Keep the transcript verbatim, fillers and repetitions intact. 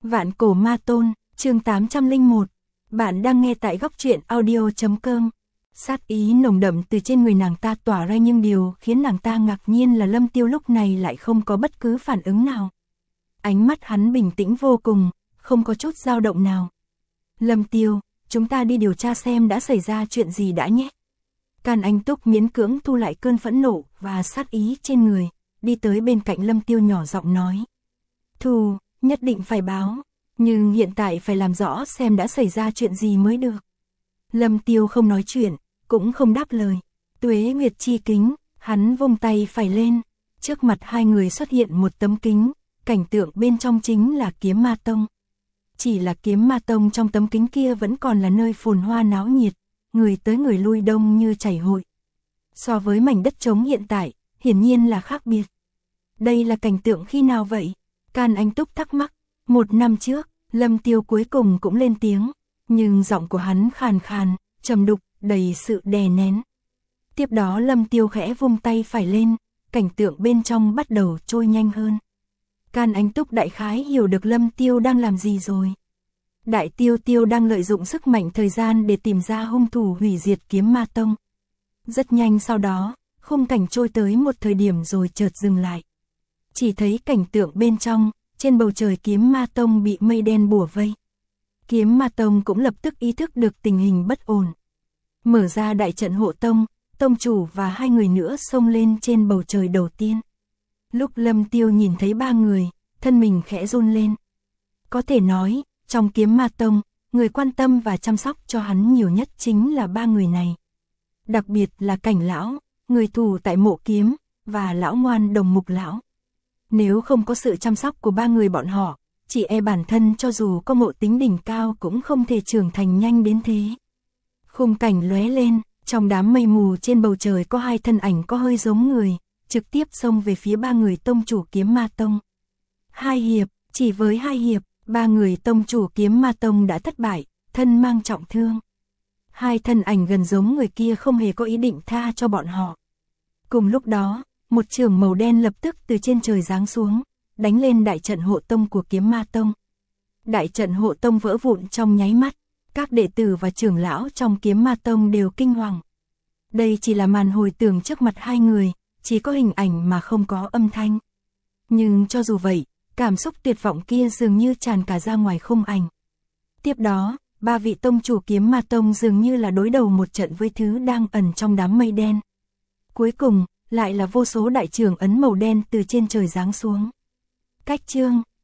Vạn cổ ma tôn, chương tám trăm lẻ một. Bạn đang nghe tại góc truyện audio chấm com. Sát ý nồng đậm từ trên người nàng ta tỏa ra, nhưng điều khiến nàng ta ngạc nhiên là Lâm Tiêu lúc này lại không có bất cứ phản ứng nào. Ánh mắt hắn bình tĩnh vô cùng, không có chút dao động nào. Lâm Tiêu, chúng ta đi điều tra xem đã xảy ra chuyện gì đã nhé. Càn Anh Túc miễn cưỡng thu lại cơn phẫn nộ và sát ý trên người, đi tới bên cạnh Lâm Tiêu nhỏ giọng nói. Thù, nhất định phải báo, nhưng hiện tại phải làm rõ xem đã xảy ra chuyện gì mới được. Lâm Tiêu không nói chuyện, cũng không đáp lời. Tuế Nguyệt chi kính, hắn vung tay phải lên, trước mặt hai người xuất hiện một tấm kính, cảnh tượng bên trong chính là Kiếm Ma Tông. Chỉ là Kiếm Ma Tông trong tấm kính kia vẫn còn là nơi phồn hoa náo nhiệt, người tới người lui đông như chảy hội. So với mảnh đất trống hiện tại, hiển nhiên là khác biệt. Đây là cảnh tượng khi nào vậy? Càn Anh Túc thắc mắc. Một năm trước, Lâm Tiêu cuối cùng cũng lên tiếng, nhưng giọng của hắn khàn khàn, trầm đục, đầy sự đè nén. Tiếp đó Lâm Tiêu khẽ vung tay phải lên, cảnh tượng bên trong bắt đầu trôi nhanh hơn. Càn Anh Túc đại khái hiểu được Lâm Tiêu đang làm gì rồi. Đại Tiêu Tiêu đang lợi dụng sức mạnh thời gian để tìm ra hung thủ hủy diệt Kiếm Ma Tông. Rất nhanh sau đó, khung cảnh trôi tới một thời điểm rồi chợt dừng lại. Chỉ thấy cảnh tượng bên trong, trên bầu trời Kiếm Ma Tông bị mây đen bủa vây. Kiếm Ma Tông cũng lập tức ý thức được tình hình bất ổn. Mở ra đại trận hộ tông, tông chủ và hai người nữa xông lên trên bầu trời đầu tiên. Lúc Lâm Tiêu nhìn thấy ba người, thân mình khẽ run lên. Có thể nói, trong Kiếm Ma Tông, người quan tâm và chăm sóc cho hắn nhiều nhất chính là ba người này. Đặc biệt là Cảnh lão, người tù tại mộ kiếm, và lão ngoan Đồng Mục lão. Nếu không có sự chăm sóc của ba người bọn họ, chỉ e bản thân cho dù có ngộ tính đỉnh cao cũng không thể trưởng thành nhanh đến thế. Khung cảnh lóe lên, trong đám mây mù trên bầu trời có hai thân ảnh có hơi giống người, trực tiếp xông về phía ba người tông chủ Kiếm Ma Tông. Hai hiệp, chỉ với hai hiệp, ba người tông chủ Kiếm Ma Tông đã thất bại, thân mang trọng thương. Hai thân ảnh gần giống người kia không hề có ý định tha cho bọn họ. Cùng lúc đó, một chưởng màu đen lập tức từ trên trời giáng xuống, đánh lên đại trận hộ tông của Kiếm Ma Tông. Đại trận hộ tông vỡ vụn trong nháy mắt, các đệ tử và trưởng lão trong Kiếm Ma Tông đều kinh hoàng. Đây chỉ là màn hồi tưởng trước mặt hai người, chỉ có hình ảnh mà không có âm thanh. Nhưng cho dù vậy, cảm xúc tuyệt vọng kia dường như tràn cả ra ngoài khung ảnh. Tiếp đó, ba vị tông chủ Kiếm Ma Tông dường như là đối đầu một trận với thứ đang ẩn trong đám mây đen. Cuối cùng, lại là vô số đại trưởng ấn màu đen từ trên trời giáng xuống. Cách chương